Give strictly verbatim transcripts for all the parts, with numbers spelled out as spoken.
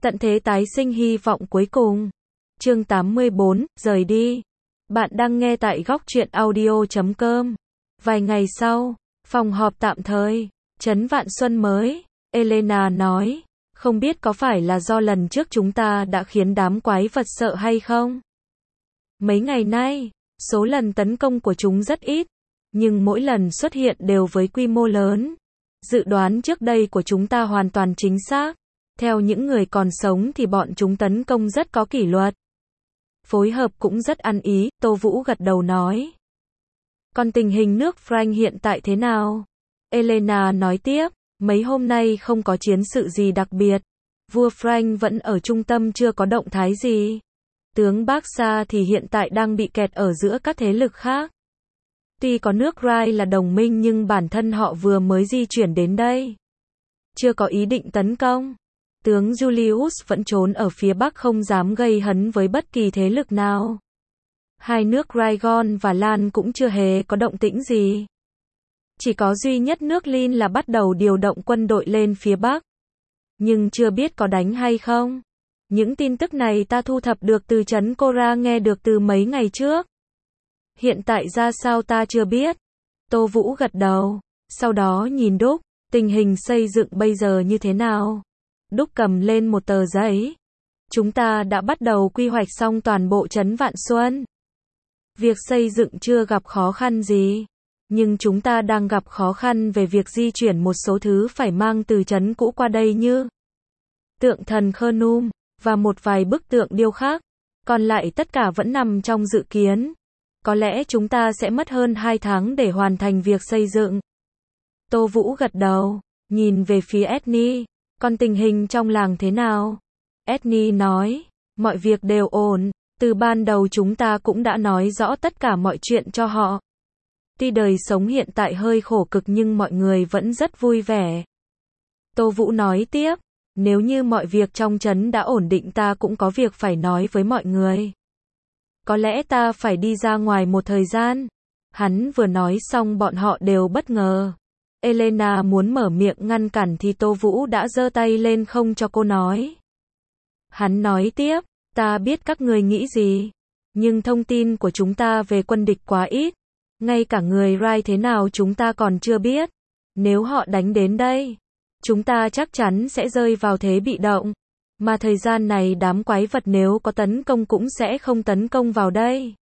Tận thế tái sinh hy vọng cuối cùng. Chương tám mươi bốn, rời đi. Bạn đang nghe tại góc truyện audio chấm com. Vài ngày sau, phòng họp tạm thời, trấn Vạn Xuân mới, Elena nói, không biết có phải là do lần trước chúng ta đã khiến đám quái vật sợ hay không? Mấy ngày nay, số lần tấn công của chúng rất ít, nhưng mỗi lần xuất hiện đều với quy mô lớn. Dự đoán trước đây của chúng ta hoàn toàn chính xác. Theo những người còn sống thì bọn chúng tấn công rất có kỷ luật. Phối hợp cũng rất ăn ý, Tô Vũ gật đầu nói. Còn tình hình nước Frank hiện tại thế nào? Elena nói tiếp, mấy hôm nay không có chiến sự gì đặc biệt. Vua Frank vẫn ở trung tâm chưa có động thái gì. Tướng Barca thì hiện tại đang bị kẹt ở giữa các thế lực khác. Tuy có nước Rai là đồng minh nhưng bản thân họ vừa mới di chuyển đến đây. Chưa có ý định tấn công. Tướng Julius vẫn trốn ở phía bắc không dám gây hấn với bất kỳ thế lực nào. Hai nước Raigon và Lan cũng chưa hề có động tĩnh gì. Chỉ có duy nhất nước Lin là bắt đầu điều động quân đội lên phía bắc. Nhưng chưa biết có đánh hay không. Những tin tức này ta thu thập được từ trấn Cora, nghe được từ mấy ngày trước. Hiện tại ra sao ta chưa biết. Tô Vũ gật đầu. Sau đó nhìn Đúc, tình hình xây dựng bây giờ như thế nào? Đúc cầm lên một tờ giấy. Chúng ta đã bắt đầu quy hoạch xong toàn bộ trấn Vạn Xuân. Việc xây dựng chưa gặp khó khăn gì. Nhưng chúng ta đang gặp khó khăn về việc di chuyển một số thứ phải mang từ trấn cũ qua đây như tượng thần Khernum, và một vài bức tượng điêu khắc. Còn lại tất cả vẫn nằm trong dự kiến. Có lẽ chúng ta sẽ mất hơn hai tháng để hoàn thành việc xây dựng. Tô Vũ gật đầu, nhìn về phía Edney. Còn tình hình trong làng thế nào? Edney nói, mọi việc đều ổn. Từ ban đầu chúng ta cũng đã nói rõ tất cả mọi chuyện cho họ. Tuy đời sống hiện tại hơi khổ cực nhưng mọi người vẫn rất vui vẻ. Tô Vũ nói tiếp, nếu như mọi việc trong trấn đã ổn định ta cũng có việc phải nói với mọi người. Có lẽ ta phải đi ra ngoài một thời gian. Hắn vừa nói xong bọn họ đều bất ngờ. Elena muốn mở miệng ngăn cản thì Tô Vũ đã giơ tay lên không cho cô nói. Hắn nói tiếp, ta biết các người nghĩ gì. Nhưng thông tin của chúng ta về quân địch quá ít. Ngay cả người Rai thế nào chúng ta còn chưa biết. Nếu họ đánh đến đây, chúng ta chắc chắn sẽ rơi vào thế bị động. Mà thời gian này đám quái vật nếu có tấn công cũng sẽ không tấn công vào đây.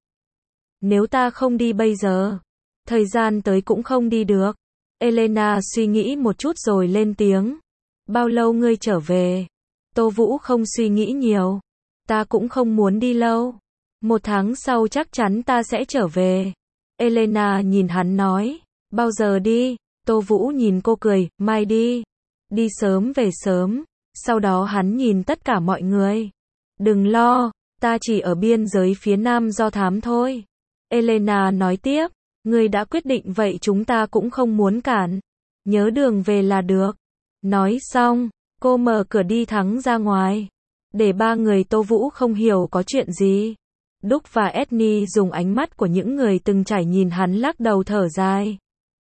Nếu ta không đi bây giờ, thời gian tới cũng không đi được. Elena suy nghĩ một chút rồi lên tiếng. Bao lâu ngươi trở về? Tô Vũ không suy nghĩ nhiều. Ta cũng không muốn đi lâu. Một tháng sau chắc chắn ta sẽ trở về. Elena nhìn hắn nói. Bao giờ đi? Tô Vũ nhìn cô cười. Mai đi. Đi sớm về sớm. Sau đó hắn nhìn tất cả mọi người. Đừng lo, ta chỉ ở biên giới phía nam do thám thôi. Elena nói tiếp. Ngươi đã quyết định vậy chúng ta cũng không muốn cản. Nhớ đường về là được. Nói xong, cô mở cửa đi thẳng ra ngoài. Để ba người Tô Vũ không hiểu có chuyện gì. Đúc và Edney dùng ánh mắt của những người từng trải nhìn hắn lắc đầu thở dài.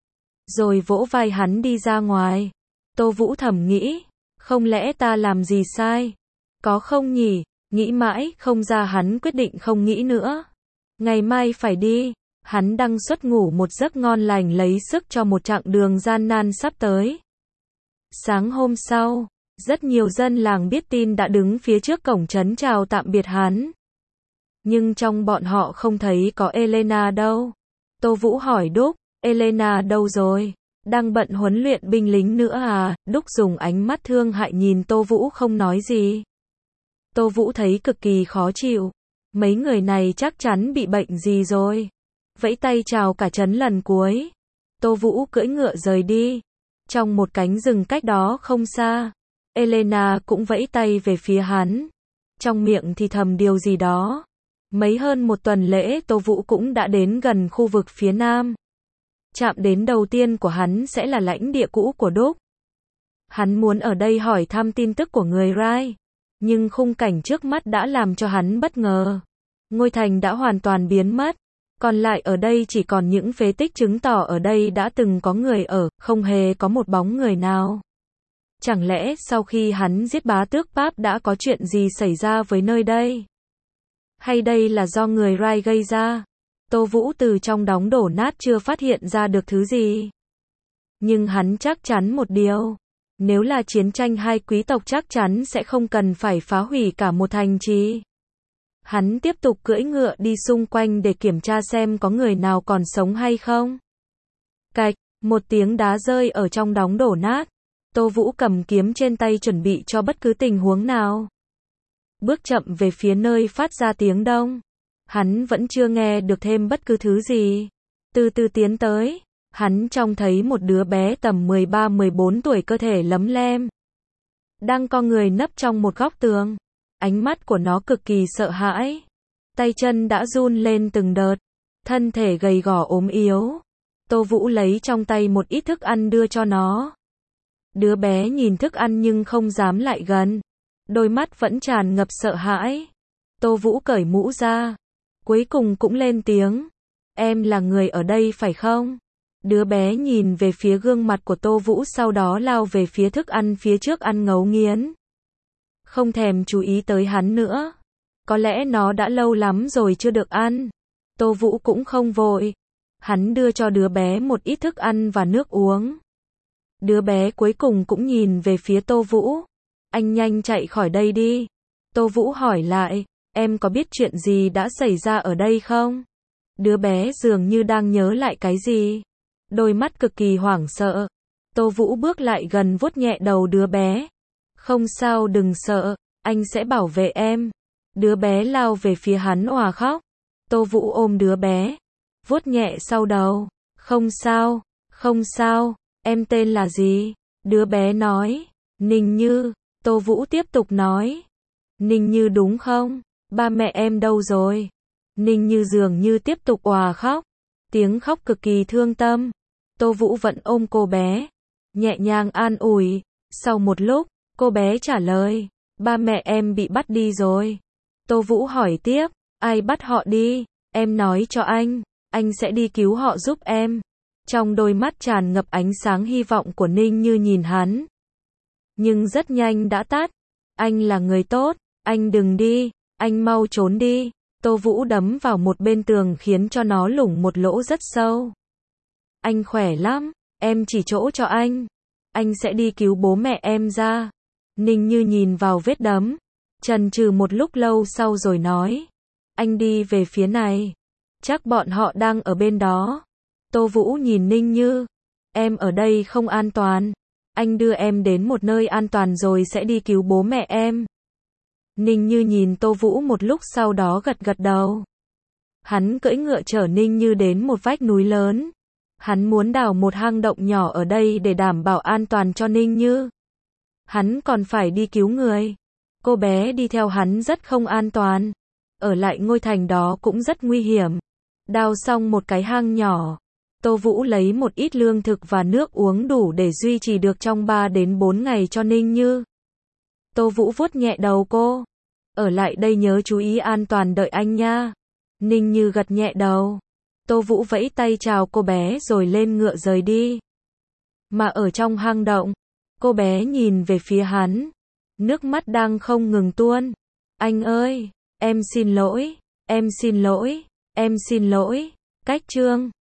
Rồi vỗ vai hắn đi ra ngoài. Tô Vũ thầm nghĩ. Không lẽ ta làm gì sai? Có không nhỉ? Nghĩ mãi không ra hắn quyết định không nghĩ nữa. Ngày mai phải đi. Hắn đang xuất ngủ một giấc ngon lành lấy sức cho một chặng đường gian nan sắp tới. Sáng hôm sau, rất nhiều dân làng biết tin đã đứng phía trước cổng trấn chào tạm biệt hắn. Nhưng trong bọn họ không thấy có Elena đâu. Tô Vũ hỏi Đúc, Elena đâu rồi? Đang bận huấn luyện binh lính nữa à? Đúc dùng ánh mắt thương hại nhìn Tô Vũ không nói gì. Tô Vũ thấy cực kỳ khó chịu. Mấy người này chắc chắn bị bệnh gì rồi. Vẫy tay chào cả trấn lần cuối. Tô Vũ cưỡi ngựa rời đi. Trong một cánh rừng cách đó không xa, Elena cũng vẫy tay về phía hắn. Trong miệng thì thầm điều gì đó. Mấy hơn một tuần lễ Tô Vũ cũng đã đến gần khu vực phía nam. Chạm đến đầu tiên của hắn sẽ là lãnh địa cũ của Đúc. Hắn muốn ở đây hỏi thăm tin tức của người Rai. Nhưng khung cảnh trước mắt đã làm cho hắn bất ngờ. Ngôi thành đã hoàn toàn biến mất. Còn lại ở đây chỉ còn những phế tích chứng tỏ ở đây đã từng có người ở, không hề có một bóng người nào. Chẳng lẽ sau khi hắn giết bá tước Pháp đã có chuyện gì xảy ra với nơi đây? Hay đây là do người Rai gây ra? Tô Vũ từ trong đống đổ nát chưa phát hiện ra được thứ gì. Nhưng hắn chắc chắn một điều. Nếu là chiến tranh hai quý tộc chắc chắn sẽ không cần phải phá hủy cả một thành trì. Hắn tiếp tục cưỡi ngựa đi xung quanh để kiểm tra xem có người nào còn sống hay không. Cạch, một tiếng đá rơi ở trong đống đổ nát. Tô Vũ cầm kiếm trên tay chuẩn bị cho bất cứ tình huống nào. Bước chậm về phía nơi phát ra tiếng đông. Hắn vẫn chưa nghe được thêm bất cứ thứ gì. Từ từ tiến tới, hắn trông thấy một đứa bé tầm mười ba mười bốn tuổi cơ thể lấm lem. Đang co người nấp trong một góc tường. Ánh mắt của nó cực kỳ sợ hãi. Tay chân đã run lên từng đợt. Thân thể gầy gò ốm yếu. Tô Vũ lấy trong tay một ít thức ăn đưa cho nó. Đứa bé nhìn thức ăn nhưng không dám lại gần. Đôi mắt vẫn tràn ngập sợ hãi. Tô Vũ cởi mũ ra. Cuối cùng cũng lên tiếng. Em là người ở đây phải không? Đứa bé nhìn về phía gương mặt của Tô Vũ sau đó lao về phía thức ăn phía trước ăn ngấu nghiến. Không thèm chú ý tới hắn nữa. Có lẽ nó đã lâu lắm rồi chưa được ăn. Tô Vũ cũng không vội. Hắn đưa cho đứa bé một ít thức ăn và nước uống. Đứa bé cuối cùng cũng nhìn về phía Tô Vũ. Anh nhanh chạy khỏi đây đi. Tô Vũ hỏi lại, em có biết chuyện gì đã xảy ra ở đây không? Đứa bé dường như đang nhớ lại cái gì. Đôi mắt cực kỳ hoảng sợ. Tô Vũ bước lại gần vuốt nhẹ đầu đứa bé. Không sao, đừng sợ, anh sẽ bảo vệ em. Đứa bé lao về phía hắn òa khóc. Tô Vũ ôm đứa bé, vuốt nhẹ sau đầu. Không sao, không sao, em tên là gì? Đứa bé nói, Ninh Như. Tô Vũ tiếp tục nói, Ninh Như đúng không? Ba mẹ em đâu rồi? Ninh Như dường như tiếp tục òa khóc. Tiếng khóc cực kỳ thương tâm. Tô Vũ vẫn ôm cô bé, nhẹ nhàng an ủi. Sau một lúc, cô bé trả lời, ba mẹ em bị bắt đi rồi. Tô Vũ hỏi tiếp, ai bắt họ đi? Em nói cho anh, anh sẽ đi cứu họ giúp em. Trong đôi mắt tràn ngập ánh sáng hy vọng của Ninh Như nhìn hắn. Nhưng rất nhanh đã tắt. Anh là người tốt, anh đừng đi, anh mau trốn đi. Tô Vũ đấm vào một bên tường khiến cho nó lủng một lỗ rất sâu. Anh khỏe lắm, em chỉ chỗ cho anh. Anh sẽ đi cứu bố mẹ em ra. Ninh Như nhìn vào vết đấm, chần chừ một lúc lâu sau rồi nói, anh đi về phía này. Chắc bọn họ đang ở bên đó. Tô Vũ nhìn Ninh Như, em ở đây không an toàn. Anh đưa em đến một nơi an toàn rồi sẽ đi cứu bố mẹ em. Ninh Như nhìn Tô Vũ một lúc sau đó gật gật đầu. Hắn cưỡi ngựa chở Ninh Như đến một vách núi lớn. Hắn muốn đào một hang động nhỏ ở đây để đảm bảo an toàn cho Ninh Như. Hắn còn phải đi cứu người. Cô bé đi theo hắn rất không an toàn. Ở lại ngôi thành đó cũng rất nguy hiểm. Đào xong một cái hang nhỏ. Tô Vũ lấy một ít lương thực và nước uống đủ để duy trì được trong ba đến bốn ngày cho Ninh Như. Tô Vũ vuốt nhẹ đầu cô. Ở lại đây nhớ chú ý an toàn đợi anh nha. Ninh Như gật nhẹ đầu. Tô Vũ vẫy tay chào cô bé rồi lên ngựa rời đi. Mà ở trong hang động, cô bé nhìn về phía hắn. Nước mắt đang không ngừng tuôn. Anh ơi, em xin lỗi, em xin lỗi, em xin lỗi. Cách chương